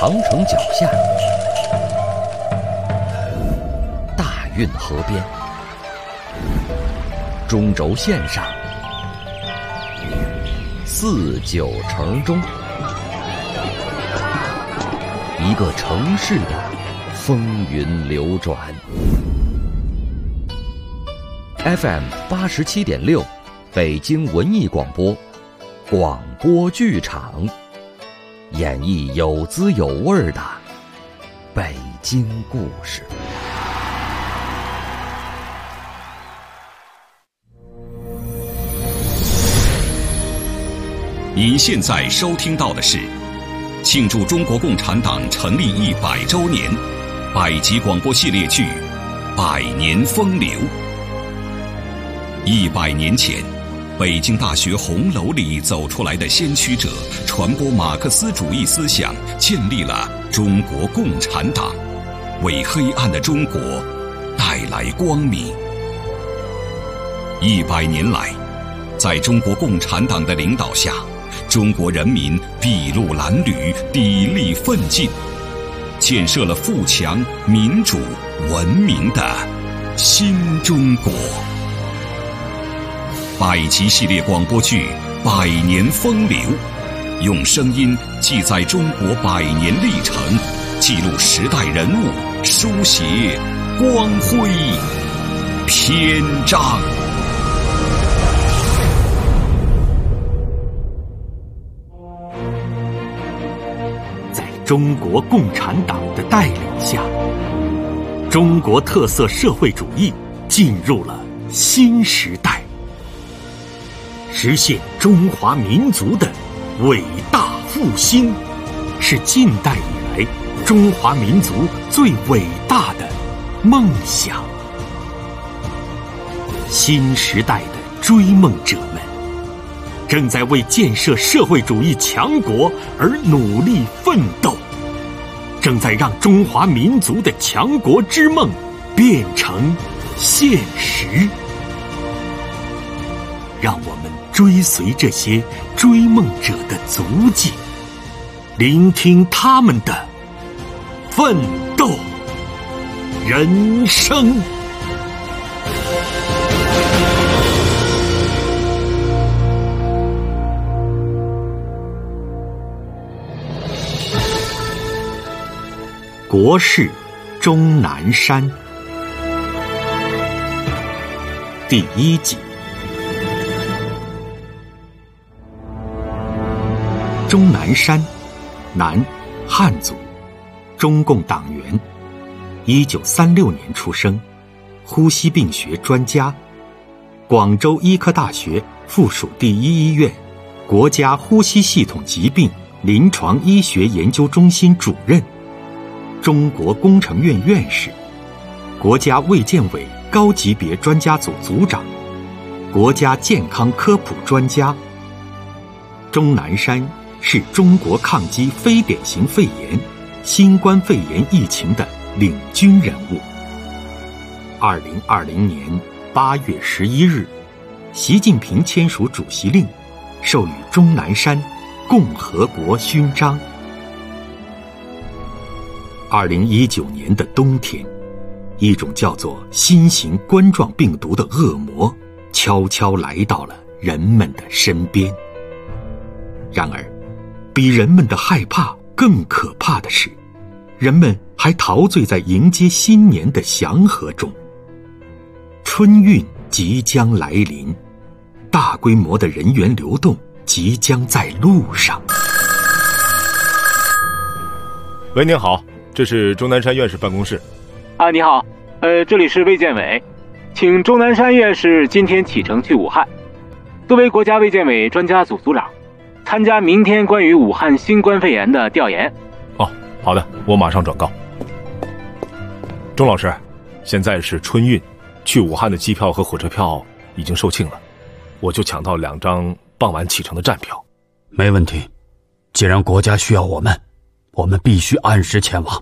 长城脚下，大运河边，中轴线上，四九城中，一个城市的风云流转。FM 87.6，北京文艺广播，广播剧场，演绎有滋有味的北京故事。 您现在收听到的是庆祝中国共产党成立100周年百集广播系列剧《百年风流》。100年前，北京大学红楼里走出来的先驱者，传播马克思主义思想，建立了中国共产党，为黑暗的中国带来光明。100年来，在中国共产党的领导下，中国人民筚路蓝缕，砥砺奋进，建设了富强、民主、文明的新中国。百集系列广播剧《百年风流》，用声音记载中国100年历程，记录时代人物，书写光辉篇章。 在中国共产党的带领下，中国特色社会主义进入了新时代，实现中华民族的伟大复兴，是近代以来中华民族最伟大的梦想。新时代的追梦者们正在为建设社会主义强国而努力奋斗，正在让中华民族的强国之梦变成现实。让我们追随这些追梦者的足迹，聆听他们的奋斗人生。国事钟南山第1集。钟南山，男，汉族，中共党员，1936年出生，呼吸病学专家，广州医科大学附属第1医院国家呼吸系统疾病临床医学研究中心主任，中国工程院院士，国家卫健委高级别专家组组长，国家健康科普专家。钟南山是中国抗击非典型肺炎、新冠肺炎疫情的领军人物。2020年8月11日，习近平签署主席令，授予钟南山共和国勋章。2019年的冬天，一种叫做新型冠状病毒的恶魔悄悄来到了人们的身边。然而，比人们的害怕更可怕的是，人们还陶醉在迎接新年的祥和中。春运即将来临，大规模的人员流动即将在路上。 喂，您好，这是钟南山院士办公室。 你好，这里是卫健委，请钟南山院士今天启程去武汉，作为国家卫健委专家组组长，参加明天关于武汉新冠肺炎的调研。 哦，好的，我马上转告。钟老师，现在是春运，去武汉的机票和火车票已经售罄了，我就抢到2张傍晚启程的站票。 没问题，既然国家需要我们，我们必须按时前往。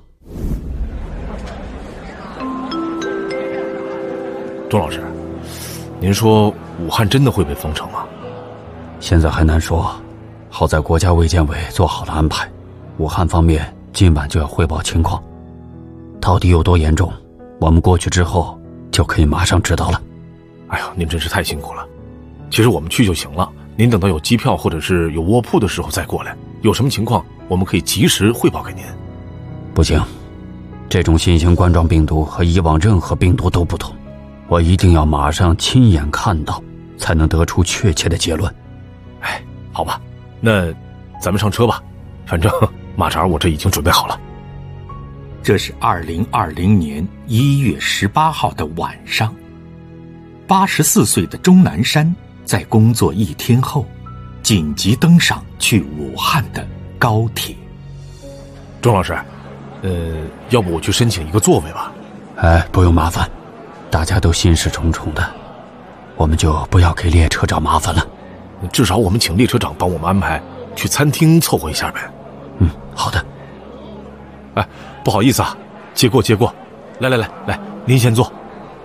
钟老师，您说武汉真的会被封城吗？ 现在很难说，好在国家卫健委做好了安排，武汉方面今晚就要汇报情况，到底有多严重，我们过去之后就可以马上知道了。 哎呦，您真是太辛苦了。其实我们去就行了，您等到有机票或者是有卧铺的时候再过来，有什么情况我们可以及时汇报给您。 不行，这种新型冠状病毒和以往任何病毒都不同，我一定要马上亲眼看到，才能得出确切的结论。 哎，好吧，那咱们上车吧，反正马扎我这已经准备好了。 这是2020年1月18号的晚上，84岁的钟南山在工作1天后，紧急登上去武汉的高铁。 钟老师，要不我去申请一个座位吧？ 哎，不用麻烦，大家都心事重重的，我们就不要给列车长麻烦了。 至少我们请列车长帮我们安排去餐厅凑合一下呗。 好的。 哎，不好意思啊，借过，来，您先坐。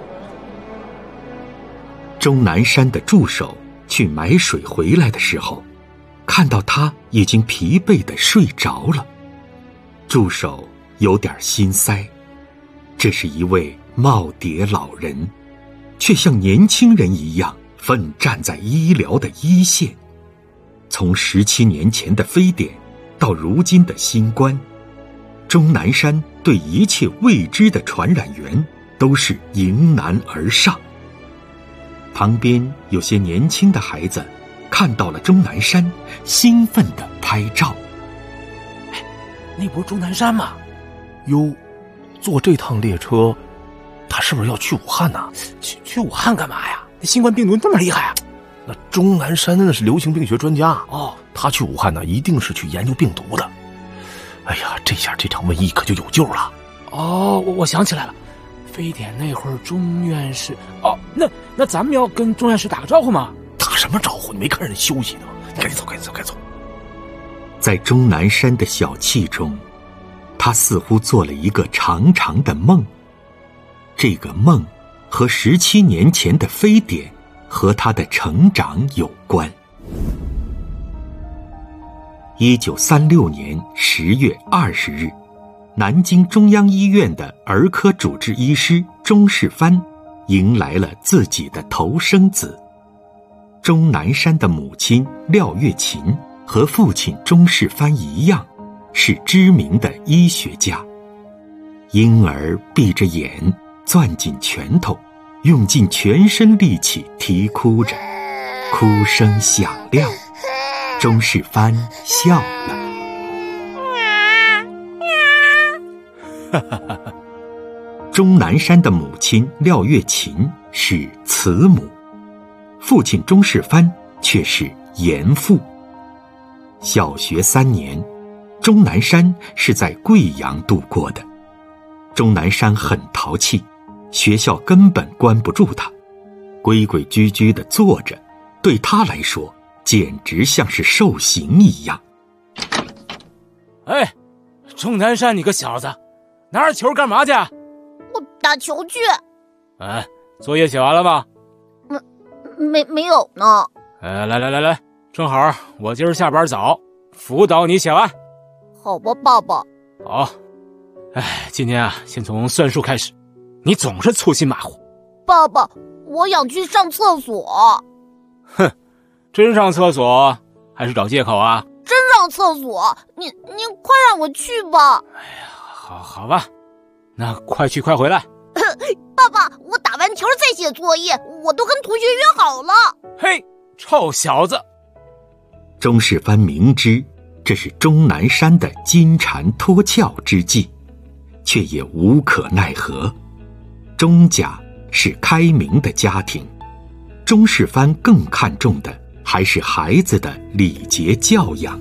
钟南山的助手去买水回来的时候，看到他已经疲惫地睡着了，助手有点心塞。这是一位耄耋老人，却像年轻人一样奋战在医疗的一线。从17年前的非典到如今的新冠，钟南山对一切未知的传染源都是迎难而上。旁边有些年轻的孩子看到了钟南山，兴奋地拍照。 那不是钟南山吗？ 哟，坐这趟列车，他是不是要去武汉呢？ 去武汉干嘛呀？那新冠病毒这么厉害啊！ 那钟南山那是流行病学专家哦， 他去武汉呢，一定是去研究病毒的。哎呀，这下这场瘟疫可就有救了。 哦，我想起来了，非典那会儿钟院士，哦，那咱们要跟钟院士打个招呼吗？ 打什么招呼？你没看人休息呢？赶紧走。 在钟南山的小憩中，他似乎做了一个长长的梦。这个梦和17年前的非典和他的成长有关。1936年10月20日，南京中央医院的儿科主治医师钟世藩迎来了自己的头生子。钟南山的母亲廖月琴和父亲钟世藩一样，是知名的医学家。婴儿闭着眼，攥紧拳头，用尽全身力气啼哭着，哭声响亮。钟世藩笑了。钟南山的母亲廖月琴是慈母，父亲钟世藩却是严父。小学3年，钟南山是在贵阳度过的。钟南山很淘气，学校根本关不住他，规规矩矩地坐着，对他来说简直像是受刑一样。 哎，钟南山，你个小子，拿着球干嘛去？ 我打球去。 哎，作业写完了吗？ 没有呢。 来，正好我今儿下班早，辅导你写完。 好吧，爸爸。 好。哎，今天啊，先从算术开始。你总是粗心马虎。 爸爸，我想去上厕所。 哼，真上厕所还是找借口啊？ 真上厕所，您快让我去吧。 哎呀，好吧，那快去快回来。 爸爸，我打完球再写作业，我都跟同学约好了。 嘿，臭小子！ 钟世藩明知这是钟南山的金蝉脱壳之计，却也无可奈何。钟家是开明的家庭，钟世藩更看重的还是孩子的礼节教养。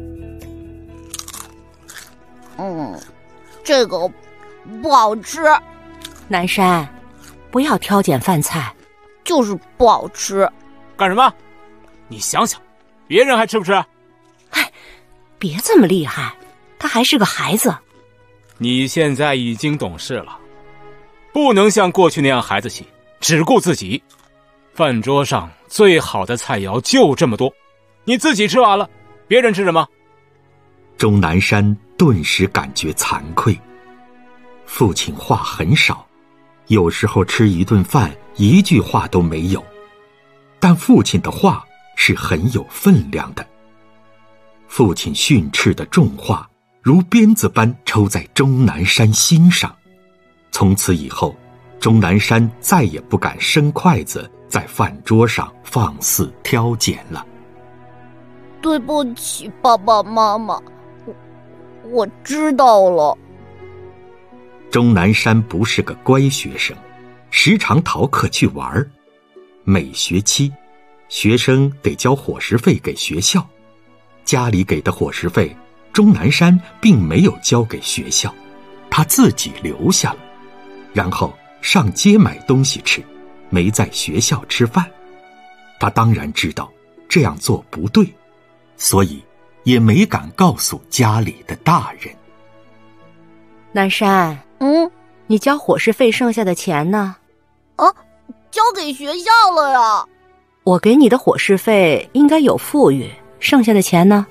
这个不好吃。 南山，不要挑拣饭菜， 就是不好吃。 干什么？你想想，别人还吃不吃？ 哎，别这么厉害，他还是个孩子。 你现在已经懂事了，不能像过去那样孩子气，只顾自己。饭桌上最好的菜肴就这么多，你自己吃完了，别人吃什么？ 钟南山顿时感觉惭愧。父亲话很少，有时候吃一顿饭一句话都没有，但父亲的话是很有分量的。父亲训斥的重话如鞭子般抽在钟南山心上，从此以后，钟南山再也不敢伸筷子在饭桌上放肆挑拣了。 对不起，爸爸妈妈，我知道了。 钟南山不是个乖学生，时常逃课去玩。每学期，学生得交伙食费给学校，家里给的伙食费，钟南山并没有交给学校，他自己留下了，然后上街买东西吃，没在学校吃饭。他当然知道这样做不对，所以也没敢告诉家里的大人。 南山，你交伙食费剩下的钱呢？ 交给学校了呀。 我给你的伙食费应该有富裕，剩下的钱呢？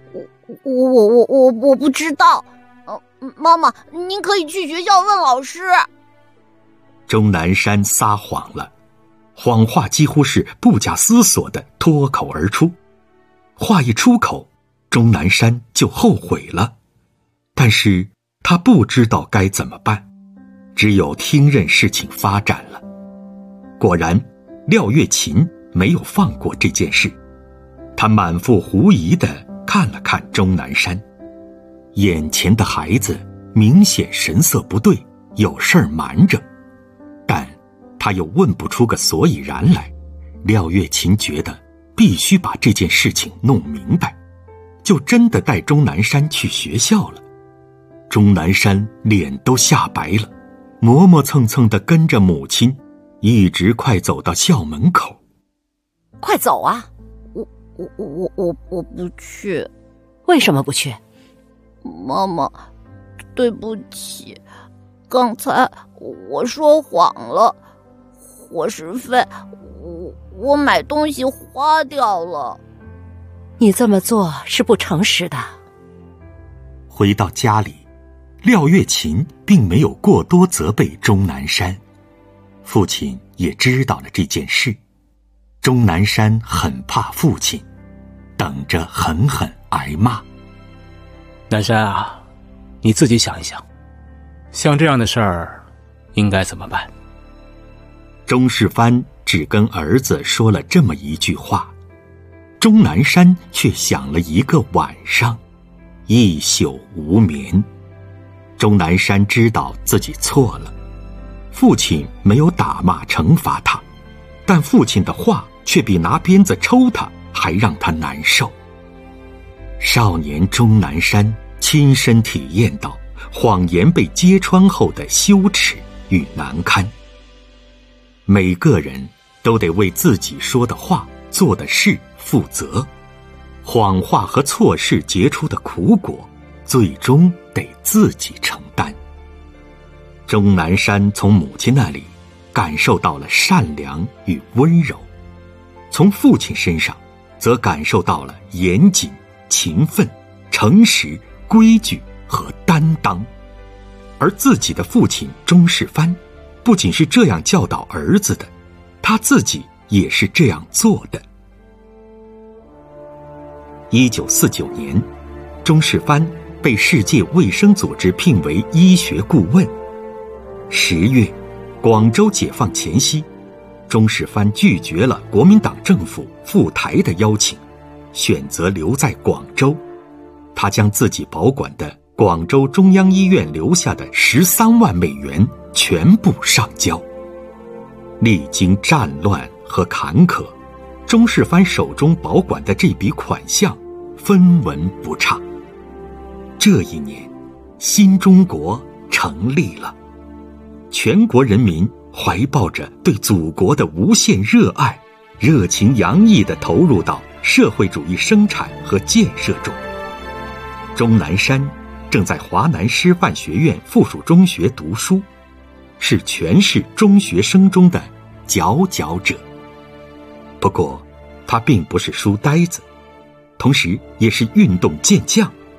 我不知道。妈妈，您可以去学校问老师。 钟南山撒谎了，谎话几乎是不假思索地脱口而出。话一出口，钟南山就后悔了，但是他不知道该怎么办，只有听任事情发展了。果然，廖月琴没有放过这件事，他满腹狐疑地看了看钟南山，眼前的孩子明显神色不对，有事儿瞒着，但他又问不出个所以然来。廖月琴觉得必须把这件事情弄明白，就真的带钟南山去学校了。钟南山脸都吓白了，磨磨蹭蹭地跟着母亲，一直快走到校门口。 快走啊！ 我不去。 为什么不去？ 妈妈，对不起，刚才我说谎了，伙食费我买东西花掉了。 你这么做是不诚实的。 回到家里，廖月琴并没有过多责备钟南山，父亲也知道了这件事。钟南山很怕父亲，等着狠狠挨骂。 南山啊，你自己想一想，像这样的事儿应该怎么办？ 钟世藩只跟儿子说了这么一句话，钟南山却想了一个晚上，一宿无眠。钟南山知道自己错了，父亲没有打骂惩罚他，但父亲的话却比拿鞭子抽他还让他难受。少年钟南山亲身体验到谎言被揭穿后的羞耻与难堪。每个人都得为自己说的话、做的事负责，谎话和错事结出的苦果，最终得自己承担。钟南山从母亲那里感受到了善良与温柔，从父亲身上则感受到了严谨、勤奋、诚实、规矩和担当。而自己的父亲钟世藩不仅是这样教导儿子的，他自己也是这样做的。1949年，钟世藩被世界卫生组织聘为医学顾问。10月，广州解放前夕，钟世藩拒绝了国民党政府赴台的邀请，选择留在广州。他将自己保管的广州中央医院留下的13万美元全部上交。历经战乱和坎坷，钟世藩手中保管的这笔款项分文不差。这一年，新中国成立了，全国人民怀抱着对祖国的无限热爱，热情洋溢地投入到社会主义生产和建设中。钟南山正在华南师范学院附属中学读书，是全市中学生中的佼佼者。不过，他并不是书呆子，同时也是运动健将。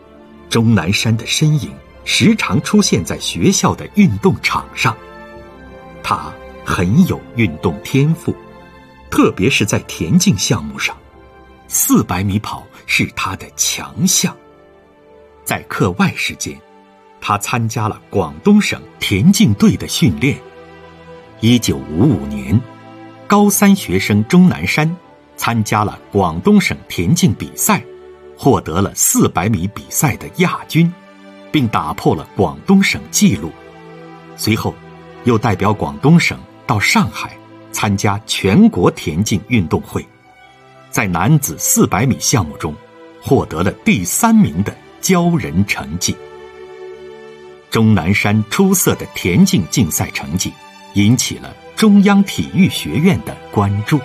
钟南山的身影时常出现在学校的运动场上。他很有运动天赋，特别是在田径项目上，400米跑是他的强项。在课外时间，他参加了广东省田径队的训练。1955年，高3学生钟南山参加了广东省田径比赛，获得了400米比赛的亚军，并打破了广东省纪录。随后又代表广东省到上海参加全国田径运动会，在男子400米项目中获得了第3名的骄人成绩。钟南山出色的田径竞赛成绩引起了中央体育学院的关注。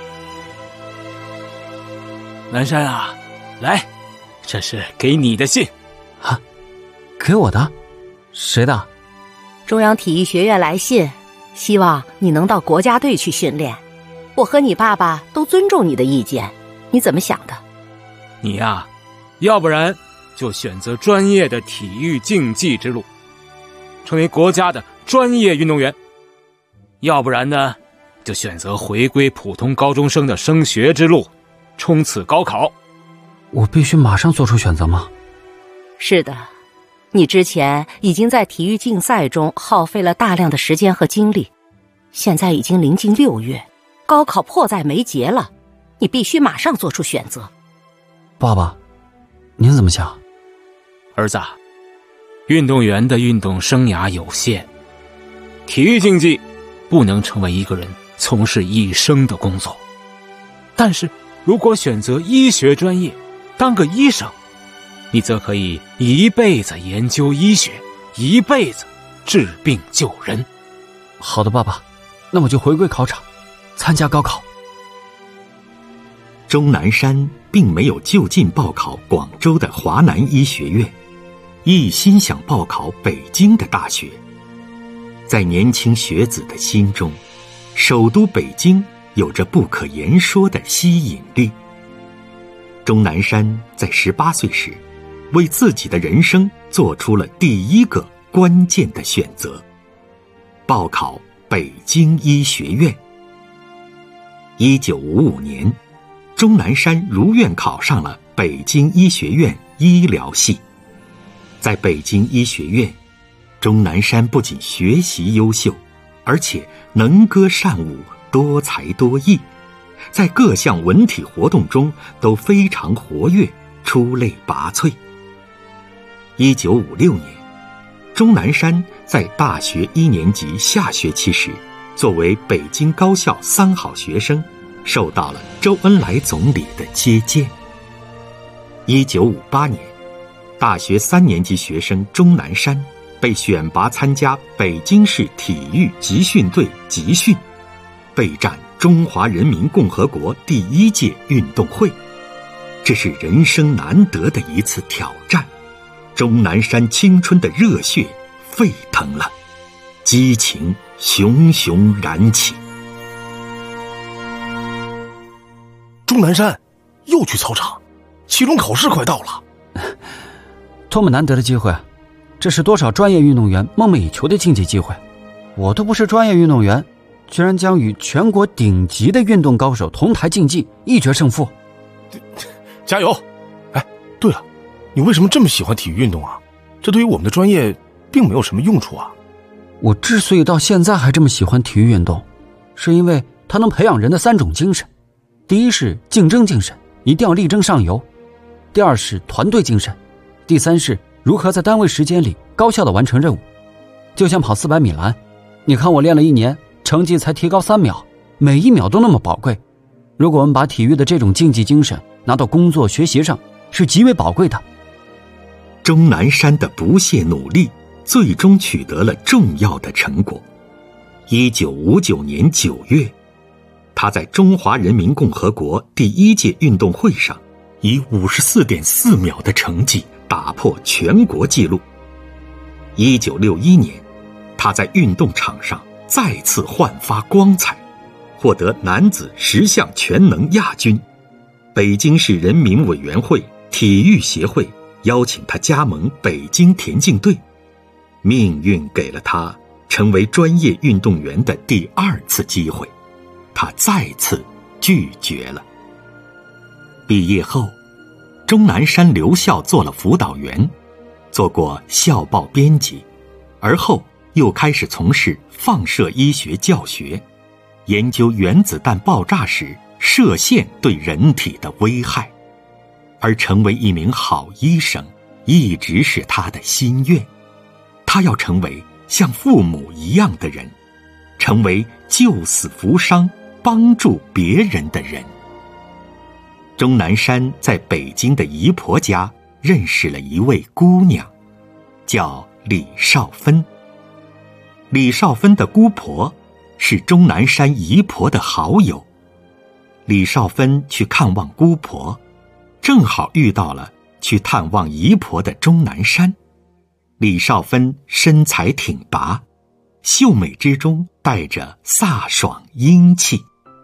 南山啊，来，这是给你的信。 啊，给我的？谁的？ 中央体育学院来信，希望你能到国家队去训练。我和你爸爸都尊重你的意见，你怎么想的？ 你呀，要不然就选择专业的体育竞技之路，成为国家的专业运动员；要不然呢，就选择回归普通高中生的升学之路，冲刺高考。 我必须马上做出选择吗？ 是的，你之前已经在体育竞赛中耗费了大量的时间和精力，现在已经临近6月，高考迫在眉睫了，你必须马上做出选择。 爸爸，您怎么想？ 儿子，运动员的运动生涯有限，体育竞技不能成为一个人从事一生的工作。但是如果选择医学专业，当个医生，你则可以一辈子研究医学，一辈子治病救人。 好的，爸爸，那我就回归考场，参加高考。 钟南山并没有就近报考广州的华南医学院，一心想报考北京的大学。在年轻学子的心中，首都北京有着不可言说的吸引力。钟南山在18岁时，为自己的人生做出了第一个关键的选择，报考北京医学院。1955年，钟南山如愿考上了北京医学院医疗系。在北京医学院，钟南山不仅学习优秀，而且能歌善舞，多才多艺，在各项文体活动中都非常活跃，出类拔萃。1956年，钟南山在大学1年级下学期时，作为北京高校3好学生，受到了周恩来总理的接见。1958年，大学3年级学生钟南山被选拔参加北京市体育集训队集训，备战中华人民共和国第1届运动会。这是人生难得的一次挑战，钟南山青春的热血沸腾了，激情熊熊燃起。 钟南山又去操场，期中考试快到了。 多么难得的机会，这是多少专业运动员梦寐以求的竞技机会。我都不是专业运动员，居然将与全国顶级的运动高手同台竞技，一决胜负。 加油！哎，对了，你为什么这么喜欢体育运动啊？这对于我们的专业并没有什么用处啊。 我之所以到现在还这么喜欢体育运动，是因为它能培养人的3种精神。第一是竞争精神，一定要力争上游；第二是团队精神；第三是如何在单位时间里高效地完成任务。就像跑400米栏，你看我练了1年，成绩才提高3秒，每1秒都那么宝贵。如果我们把体育的这种竞技精神拿到工作学习上，是极为宝贵的。 钟南山的不懈努力最终取得了重要的成果。1959年9月，他在中华人民共和国第1届运动会上以54.4秒的成绩打破全国纪录。1961年，他在运动场上再次焕发光彩，获得男子10项全能亚军，北京市人民委员会体育协会邀请他加盟北京田径队，命运给了他成为专业运动员的第2次机会，他再次拒绝了。毕业后，钟南山留校做了辅导员，做过校报编辑，而后又开始从事放射医学教学，研究原子弹爆炸时射线对人体的危害。而成为一名好医生一直是他的心愿，他要成为像父母一样的人，成为救死扶伤帮助别人的人。钟南山在北京的姨婆家认识了一位姑娘，叫李少芬。李少芬的姑婆是钟南山姨婆的好友，李少芬去看望姑婆，正好遇到了去探望姨婆的钟南山。李少芬身材挺拔，秀美之中带着飒爽英气。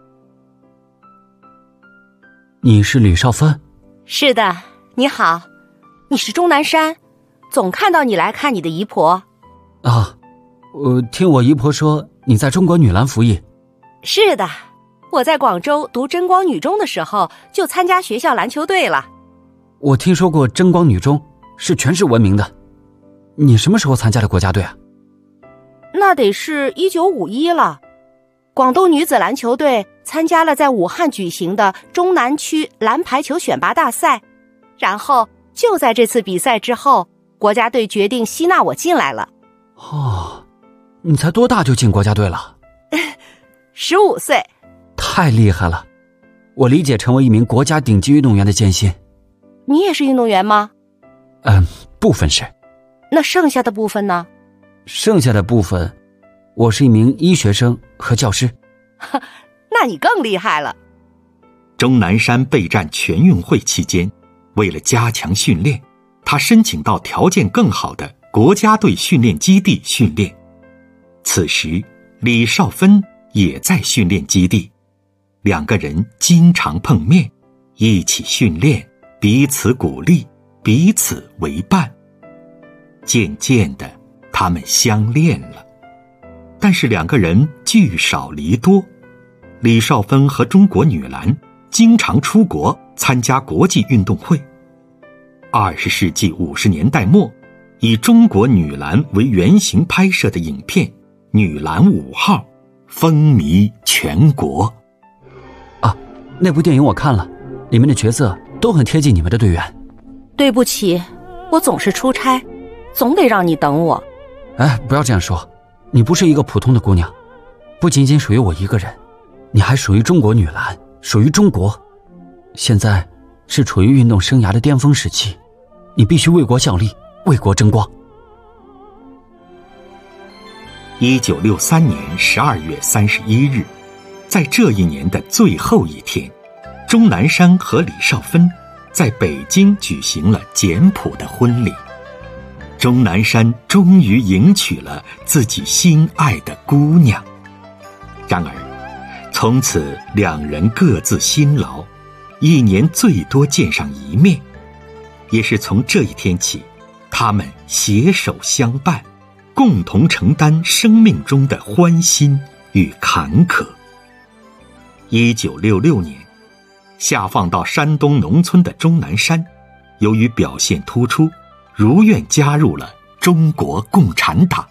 你是李少芬？ 是的，你好，你是钟南山，总看到你来看你的姨婆。 啊，听我姨婆说你在中国女篮服役。 是的，我在广州读真光女中的时候就参加学校篮球队了。 我听说过真光女中是全市闻名的，你什么时候参加的国家队啊？ 那得是1951了。广东女子篮球队参加了在武汉举行的中南区篮排球选拔大赛，然后就在这次比赛之后，国家队决定吸纳我进来了。 哦，你才多大就进国家队了 ？15岁。 太厉害了，我理解成为一名国家顶级运动员的艰辛。 你也是运动员吗？ 部分是。 那剩下的部分呢？ 剩下的部分，我是一名医学生和教师。 那你更厉害了。 钟南山备战全运会期间，为了加强训练，他申请到条件更好的国家队训练基地训练。此时，李少芬也在训练基地，两个人经常碰面，一起训练，彼此鼓励，彼此为伴。渐渐的，他们相恋了。但是两个人聚少离多，李少芬和中国女篮经常出国参加国际运动会。20世纪50年代末，以中国女篮为原型拍摄的影片《女篮5号》风靡全国。 啊，那部电影我看了，里面的角色都很贴近你们的队员。 对不起，我总是出差，总得让你等我。 哎，不要这样说，你不是一个普通的姑娘，不仅仅属于我一个人，你还属于中国女篮，属于中国。现在是处于运动生涯的巅峰时期，你必须为国效力，为国争光。 1963年12月31日，在这一年的最后一天，钟南山和李少芬在北京举行了简朴的婚礼。钟南山终于迎娶了自己心爱的姑娘。然而，从此两人各自辛劳，一年最多见上一面。也是从这一天起，他们携手相伴，共同承担生命中的欢欣与坎坷。1966年，下放到山东农村的钟南山，由于表现突出，如愿加入了中国共产党。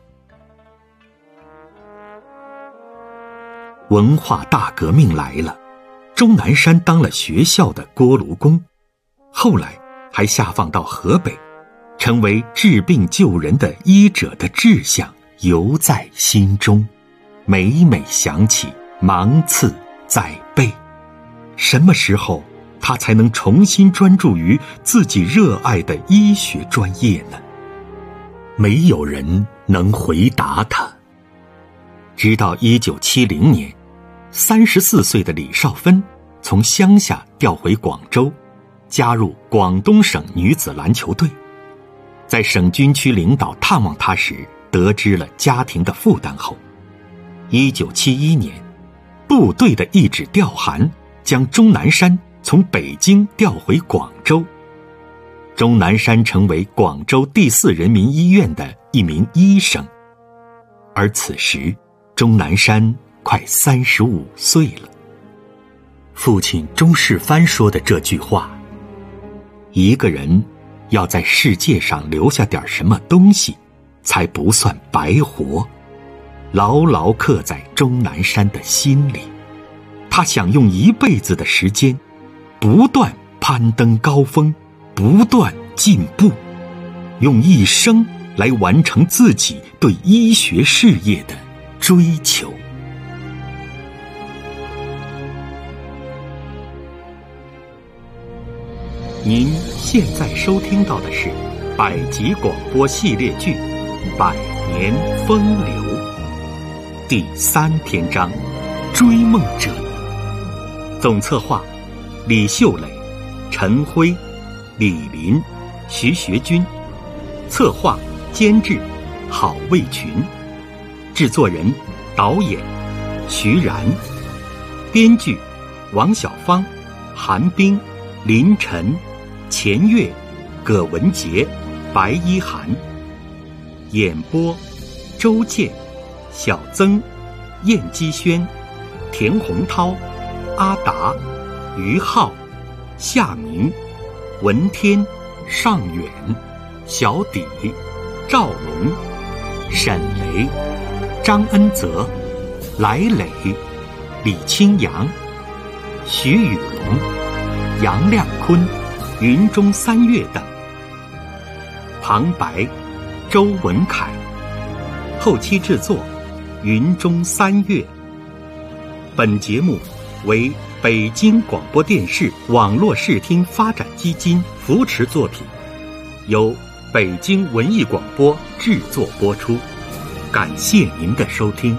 文化大革命来了，钟南山当了学校的锅炉工，后来还下放到河北，成为治病救人的医者的志向犹在心中，每每想起芒刺在背。什么时候他才能重新专注于自己热爱的医学专业呢？没有人能回答他。直到1970年，34岁的李少芬从乡下调回广州，加入广东省女子篮球队。在省军区领导探望他时，得知了家庭的负担后，1971年，部队的一纸调函将钟南山从北京调回广州。 钟南山成为广州第4人民医院的一名医生。而此时，钟南山快35岁了。父亲钟世藩说的这句话，一个人要在世界上留下点什么东西，才不算白活，牢牢刻在钟南山的心里。他想用一辈子的时间，不断攀登高峰，不断进步，用一生来完成自己对医学事业的追求。您现在收听到的是百集广播系列剧《百年风流》第3篇章《追梦者》，总策划李秀磊、陈辉、李林、徐学军，策划监制郝卫群，制作人导演徐然，编剧王小芳、韩冰、林晨、钱月、葛文杰、白一涵，演播周健、小曾、燕姬轩、田洪涛、阿达、于浩、夏明、文天、尚远、小底、赵龙、沈雷、张恩泽、来磊、李清扬、徐宇龙、杨亮坤、云中三月等。旁白周文凯，后期制作云中三月。本节目为北京广播电视网络视听发展基金扶持作品，由北京文艺广播制作播出。感谢您的收听。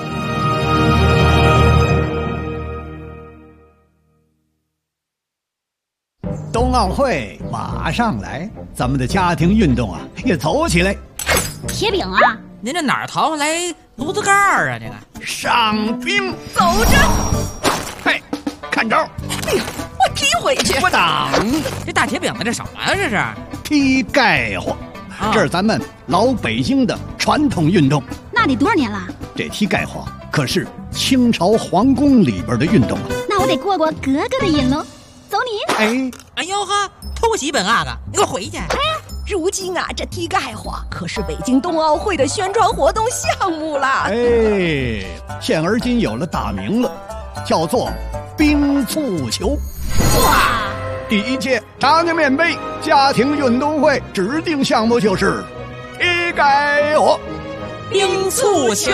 冬奥会马上来，咱们的家庭运动啊也走起来。 铁饼啊， 您这哪儿淘来炉子盖儿啊？这个上兵， 走着。 嘿，看招！ 哎呀，我踢回去！ 不挡！ 这大铁饼子这什么呀？这是踢盖花，这是咱们老北京的传统运动。 那得多少年了？ 这踢盖花可是清朝皇宫里边的运动啊。 那我得过过格格的瘾喽。走你！ 哎呦呵，偷袭本阿哥，你给我回去！ 哎，如今啊，这踢盖花可是北京冬奥会的宣传活动项目啦。 哎，现而今有了大名了，叫做冰蹴球。 哇！ 第1届长江面杯家庭运动会指定项目就是踢盖花、 冰蹴球。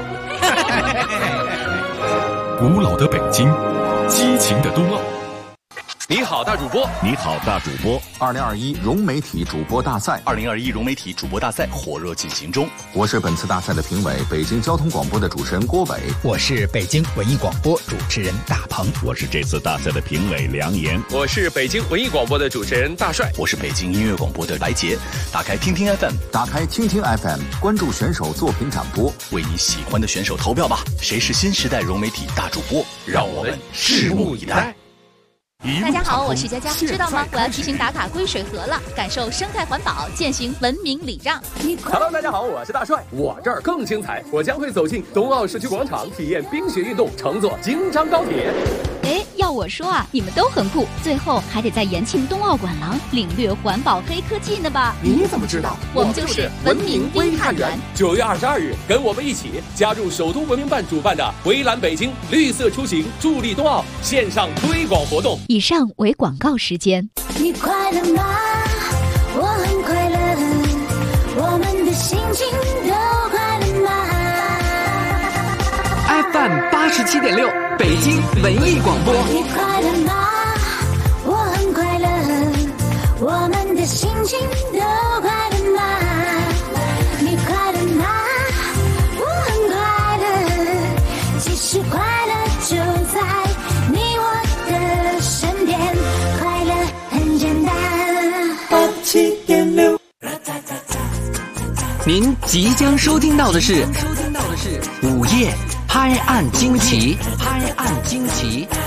古老的北京，激情的冬奥。 你好，大主播！ 你好，大主播 ！2021融媒体主播大赛 ，2021融媒体主播大赛火热进行中。 我是本次大赛的评委，北京交通广播的主持人郭伟。 我是北京文艺广播主持人大鹏。 我是这次大赛的评委梁岩。 我是北京文艺广播的主持人大帅。 我是北京音乐广播的白洁。打开听听 FM， 打开听听 FM， 关注选手作品展播， 为你喜欢的选手投票吧！谁是新时代融媒体大主播？让我们拭目以待。 大家好，我是佳佳，知道吗？我要提醒打卡归水河了，感受生态环保，践行文明礼让。 Hello， 大家好，我是大帅，我这儿更精彩，我将会走进冬奥市区广场，体验冰雪运动，乘坐京张高铁。 哎，要我说啊，你们都很酷，最后还得在延庆冬奥馆廊领略环保黑科技呢吧？ 你怎么知道？ 我们就是文明微探员。 9月22日，跟我们一起加入首都文明办主办的围栏北京绿色出行助力冬奥线上推广活动。 以上为广告时间。 你快乐吗？我很快乐，我们的心情都快乐吗 ？FM 87.6，北京文艺广播。 你快乐吗？我很快乐，我们的心情都快乐吗？你快乐吗？我很快乐，其实快乐就在你我的身边，快乐很简单。87.6， 您即将收听到的是午夜拍案惊奇，拍案惊奇。